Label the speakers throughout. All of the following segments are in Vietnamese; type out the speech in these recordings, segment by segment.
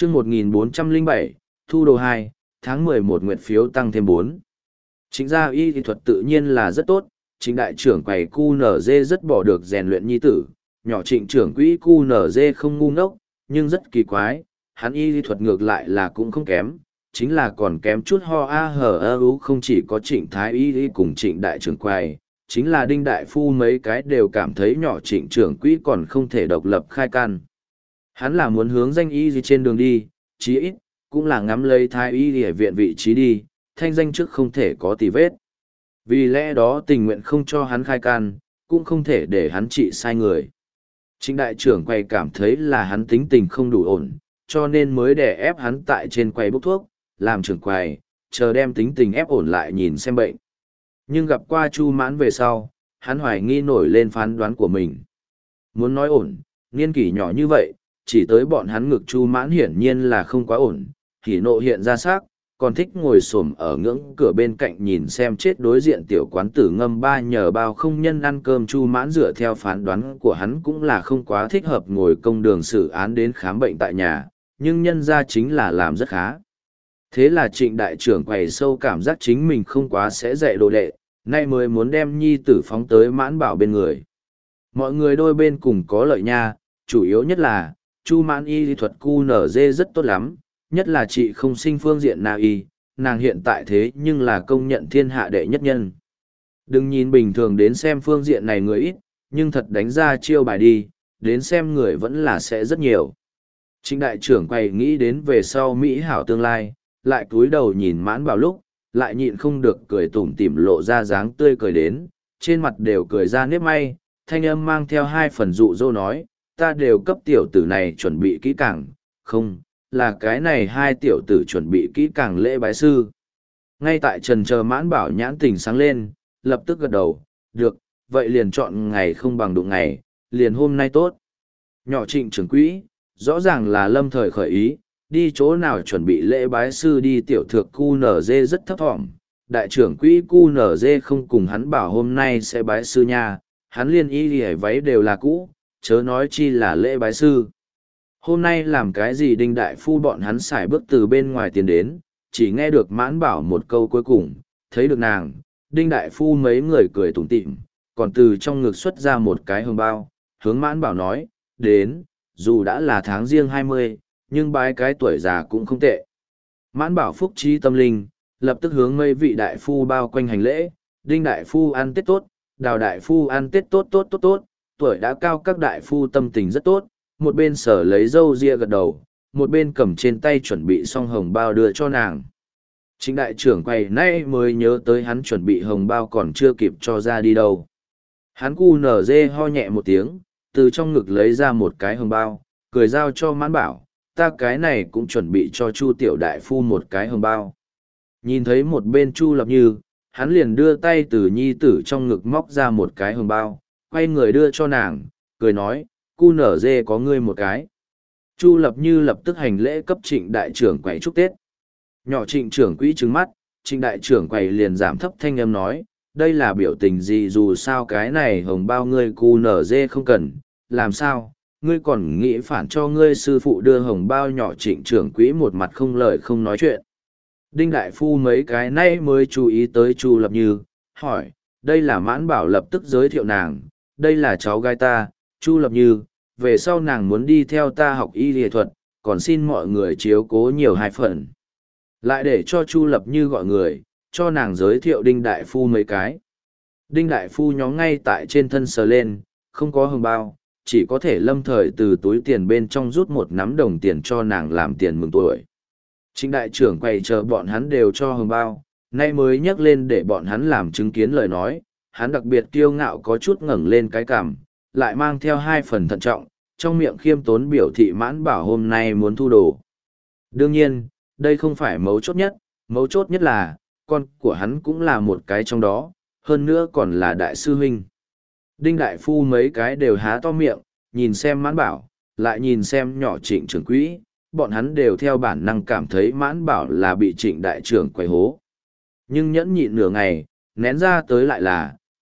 Speaker 1: chương 1407, thu đồ 2, tháng 11 nguyện phiếu tăng thêm 4. Trịnh gia y thuật tự nhiên là rất tốt, trịnh đại trưởng quầy QNZ rất bỏ được rèn luyện nhi tử, nhỏ trịnh trưởng quỹ QNZ không ngu ngốc, nhưng rất kỳ quái, hắn y thuật ngược lại là cũng không kém, chính là còn kém chút ho a hở ơ ú. Không chỉ có trịnh thái y cùng trịnh đại trưởng quầy, chính là đinh đại phu mấy cái đều cảm thấy nhỏ trịnh trưởng quỹ còn không thể độc lập khai căn. Hắn là muốn hướng danh y gì trên đường đi, chí ít, cũng là ngắm lấy thái y ở viện vị trí đi, thanh danh trước không thể có tì vết. Vì lẽ đó tình nguyện không cho hắn khai can, cũng không thể để hắn trị sai người. Trịnh đại trưởng quầy cảm thấy là hắn tính tình không đủ ổn, cho nên mới đè ép hắn tại trên quầy bốc thuốc, làm trưởng quầy, chờ đem tính tình ép ổn lại nhìn xem bệnh. Nhưng gặp qua Chu Mãn về sau, hắn hoài nghi nổi lên phán đoán của mình. Muốn nói ổn, niên kỷ nhỏ như vậy, chỉ tới bọn hắn ngực Chu Mãn hiển nhiên là không quá ổn, hỉ nộ hiện ra sắc, còn thích ngồi xổm ở ngưỡng cửa bên cạnh nhìn xem chết đối diện tiểu quán tử ngâm ba nhờ bao không nhân ăn cơm. Chu Mãn dựa theo phán đoán của hắn cũng là không quá thích hợp ngồi công đường xử án đến khám bệnh tại nhà, nhưng nhân ra chính là làm rất khá. Thế là trịnh đại trưởng quầy sâu cảm giác chính mình không quá sẽ dạy đồ đệ, nay mới muốn đem nhi tử phóng tới Mãn Bảo bên người. Mọi người đôi bên cùng có lợi nha, chủ yếu nhất là, Chu Mãn y thuật QNZ rất tốt lắm, nhất là chị không sinh phương diện nào y, nàng hiện tại thế nhưng là công nhận thiên hạ đệ nhất nhân. Đừng nhìn bình thường đến xem phương diện này người ít, nhưng thật đánh ra chiêu bài đi, đến xem người vẫn là sẽ rất nhiều. Trịnh đại trưởng quầy nghĩ đến về sau Mỹ hảo tương lai, lại cúi đầu nhìn Mãn Bảo lúc, lại nhịn không được cười tủm tỉm lộ ra dáng tươi cười đến, trên mặt đều cười ra nếp may, thanh âm mang theo hai phần dụ dỗ nói, ta đều cấp tiểu tử này chuẩn bị kỹ càng, không, là cái này hai tiểu tử chuẩn bị kỹ càng lễ bái sư. Ngay tại trần chờ Mãn Bảo nhãn tình sáng lên, lập tức gật đầu, được, vậy liền chọn ngày không bằng đụng ngày, liền hôm nay tốt. Nhỏ trịnh trưởng quỹ, rõ ràng là lâm thời khởi ý, đi chỗ nào chuẩn bị lễ bái sư đi. Tiểu thược QNZ rất thấp thỏm, đại trưởng quỹ QNZ không cùng hắn bảo hôm nay sẽ bái sư nha, hắn liên y lìa váy đều là cũ, chớ nói chi là lễ bái sư. Hôm nay làm cái gì đinh đại phu bọn hắn xài bước từ bên ngoài tiến đến, chỉ nghe được Mãn Bảo một câu cuối cùng, thấy được nàng, đinh đại phu mấy người cười tủm tỉm, còn từ trong ngực xuất ra một cái hương bao, hướng Mãn Bảo nói, đến, dù đã là tháng riêng 20, nhưng bái cái tuổi già cũng không tệ. Mãn Bảo phúc trí tâm linh, lập tức hướng mấy vị đại phu bao quanh hành lễ, đinh đại phu ăn tết tốt, đào đại phu ăn tết tốt tốt tốt tốt, tuổi đã cao các đại phu tâm tình rất tốt, một bên sở lấy râu ria gật đầu, một bên cầm trên tay chuẩn bị xong hồng bao đưa cho nàng. Trịnh đại trưởng quầy nay mới nhớ tới hắn chuẩn bị hồng bao còn chưa kịp cho ra đi đâu. Hắn QNZ ho nhẹ một tiếng, từ trong ngực lấy ra một cái hồng bao, cười giao cho Mãn Bảo, ta cái này cũng chuẩn bị cho Chu tiểu đại phu một cái hồng bao. Nhìn thấy một bên Chu Lập Như, hắn liền đưa tay từ nhi tử trong ngực móc ra một cái hồng bao, quay người đưa cho nàng, cười nói, QNZ có ngươi một cái. Chu Lập Như lập tức hành lễ cấp trịnh đại trưởng quầy chúc Tết. Nhỏ trịnh trưởng quỹ trừng mắt, trịnh đại trưởng quầy liền giảm thấp thanh âm nói, đây là biểu tình gì, dù sao cái này hồng bao ngươi QNZ không cần, làm sao, ngươi còn nghĩ phản cho ngươi sư phụ đưa hồng bao. Nhỏ trịnh trưởng quỹ một mặt không lời không nói chuyện. Đinh đại phu mấy cái nay mới chú ý tới Chu Lập Như, hỏi, đây là Mãn Bảo lập tức giới thiệu nàng, đây là cháu gái ta, Chu Lập Như, về sau nàng muốn đi theo ta học y y thuật, còn xin mọi người chiếu cố nhiều hai phần. Lại để cho Chu Lập Như gọi người, cho nàng giới thiệu Đinh đại phu mấy cái. Đinh đại phu nhóm ngay tại trên thân sờ lên, không có hồng bao, chỉ có thể lâm thời từ túi tiền bên trong rút một nắm đồng tiền cho nàng làm tiền mừng tuổi. Trịnh đại trưởng quầy chờ bọn hắn đều cho hồng bao, nay mới nhắc lên để bọn hắn làm chứng kiến lời nói, hắn đặc biệt kiêu ngạo có chút ngẩng lên cái cằm, lại mang theo hai phần thận trọng, trong miệng khiêm tốn biểu thị Mãn Bảo hôm nay muốn thu đồ. Đương nhiên, đây không phải mấu chốt nhất là, con của hắn cũng là một cái trong đó, hơn nữa còn là đại sư huynh. Đinh đại phu mấy cái đều há to miệng, nhìn xem Mãn Bảo, lại nhìn xem nhỏ trịnh trưởng quỹ, bọn hắn đều theo bản năng cảm thấy Mãn Bảo là bị trịnh đại trưởng quầy hố. Nhưng nhẫn nhịn nửa ngày, nén ra tới lại là,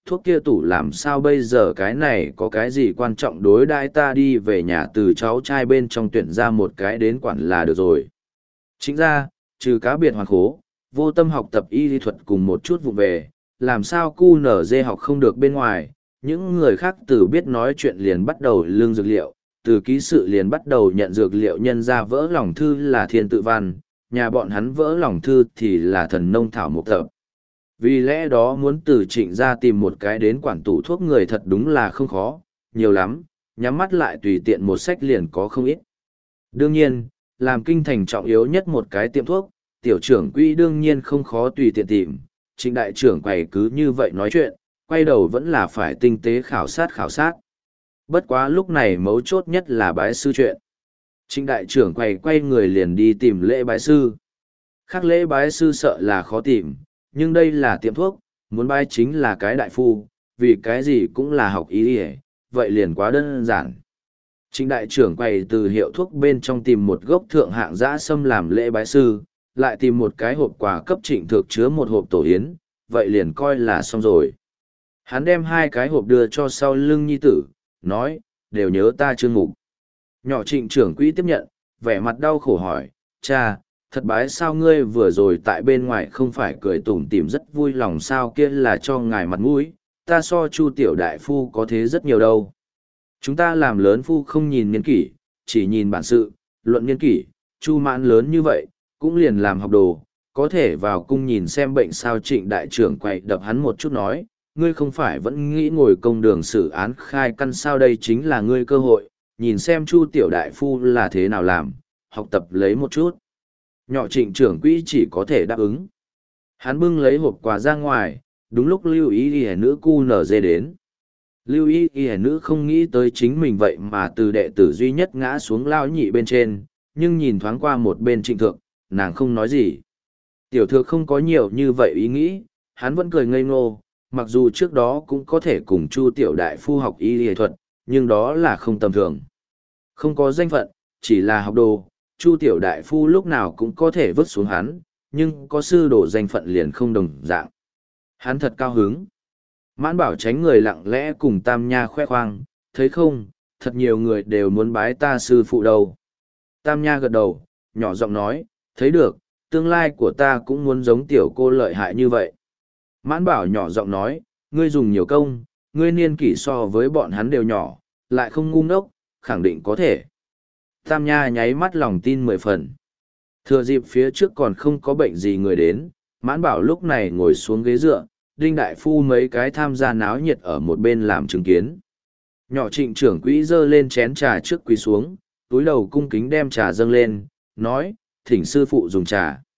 Speaker 1: thuốc kia tủ làm sao bây giờ, cái này có cái gì quan trọng, đối đãi ta đi về nhà từ cháu trai bên trong tuyển ra một cái đến quản là được rồi. Chính ra, trừ cá biệt hoàn khố, vô tâm học tập y lý thuật cùng một chút vụ về, làm sao cu nở dê học không được bên ngoài, những người khác từ biết nói chuyện liền bắt đầu lương dược liệu, từ ký sự liền bắt đầu nhận dược liệu, nhân ra vỡ lòng thư là thiên tự văn, nhà bọn hắn vỡ lòng thư thì là thần nông thảo mục tập. Vì lẽ đó muốn từ Trịnh ra tìm một cái đến quản tủ thuốc người thật đúng là không khó, nhiều lắm, nhắm mắt lại tùy tiện một sách liền có không ít. Đương nhiên, làm kinh thành trọng yếu nhất một cái tiệm thuốc, tiểu trưởng quỹ đương nhiên không khó tùy tiện tìm. Trịnh đại trưởng quầy cứ như vậy nói chuyện, quay đầu vẫn là phải tinh tế khảo sát. Bất quá lúc này mấu chốt nhất là bái sư chuyện. Trịnh đại trưởng quay người liền đi tìm lễ bái sư. Khác lễ bái sư sợ là khó tìm, nhưng đây là tiệm thuốc, muốn bái chính là cái đại phu, vì cái gì cũng là học y y, vậy liền quá đơn giản. Trịnh đại trưởng quầy từ hiệu thuốc bên trong tìm một gốc thượng hạng dã sâm làm lễ bái sư, lại tìm một cái hộp quà cấp Trịnh Thược chứa một hộp tổ yến, vậy liền coi là xong rồi. Hắn đem hai cái hộp đưa cho sau lưng nhi tử, nói, đều nhớ ta Trương Mục. Nhỏ Trịnh trưởng quỹ tiếp nhận, vẻ mặt đau khổ hỏi, cha, thật bái sao ngươi vừa rồi tại bên ngoài không phải cười tủm tỉm rất vui lòng sao, kia là cho ngài mặt mũi, ta so Chu tiểu đại phu có thế rất nhiều đâu. Chúng ta làm lớn phu không nhìn niên kỷ, chỉ nhìn bản sự, luận niên kỷ, Chu Mãn lớn như vậy, cũng liền làm học đồ, có thể vào cung nhìn xem bệnh sao. Trịnh đại trưởng quậy đập hắn một chút nói, ngươi không phải vẫn nghĩ ngồi công đường xử án khai căn sao, đây chính là ngươi cơ hội, nhìn xem Chu tiểu đại phu là thế nào làm, học tập lấy một chút. Nhỏ Trịnh trưởng quỹ chỉ có thể đáp ứng. Hắn bưng lấy hộp quà ra ngoài, đúng lúc Lưu Ý Y nữ cu nở dê đến. Lưu Ý Y nữ không nghĩ tới chính mình vậy mà từ đệ tử duy nhất ngã xuống lao nhị bên trên, nhưng nhìn thoáng qua một bên Trịnh Thược, nàng không nói gì. Tiểu Thược không có nhiều như vậy ý nghĩ, hắn vẫn cười ngây ngô, mặc dù trước đó cũng có thể cùng Chu tiểu đại phu học y y thuật, nhưng đó là không tầm thường. Không có danh phận, chỉ là học đồ, Chu tiểu đại phu lúc nào cũng có thể vứt xuống hắn, nhưng có sư đồ danh phận liền không đồng dạng. Hắn thật cao hứng. Mãn Bảo tránh người lặng lẽ cùng Tam Nha khoe khoang, thấy không, thật nhiều người đều muốn bái ta sư phụ đâu. Tam Nha gật đầu, nhỏ giọng nói, thấy được, tương lai của ta cũng muốn giống tiểu cô lợi hại như vậy. Mãn Bảo nhỏ giọng nói, ngươi dùng nhiều công, ngươi niên kỷ so với bọn hắn đều nhỏ, lại không ngu ngốc, khẳng định có thể. Tam Nha nháy mắt lòng tin 10 phần. Thừa dịp phía trước còn không có bệnh gì người đến, Mãn Bảo lúc này ngồi xuống ghế dựa, Đinh Đại Phu mấy cái tham gia náo nhiệt ở một bên làm chứng kiến. Nhỏ Trịnh trưởng quỹ dơ lên chén trà trước quỳ xuống, túi đầu cung kính đem trà dâng lên, nói, thỉnh sư phụ dùng trà.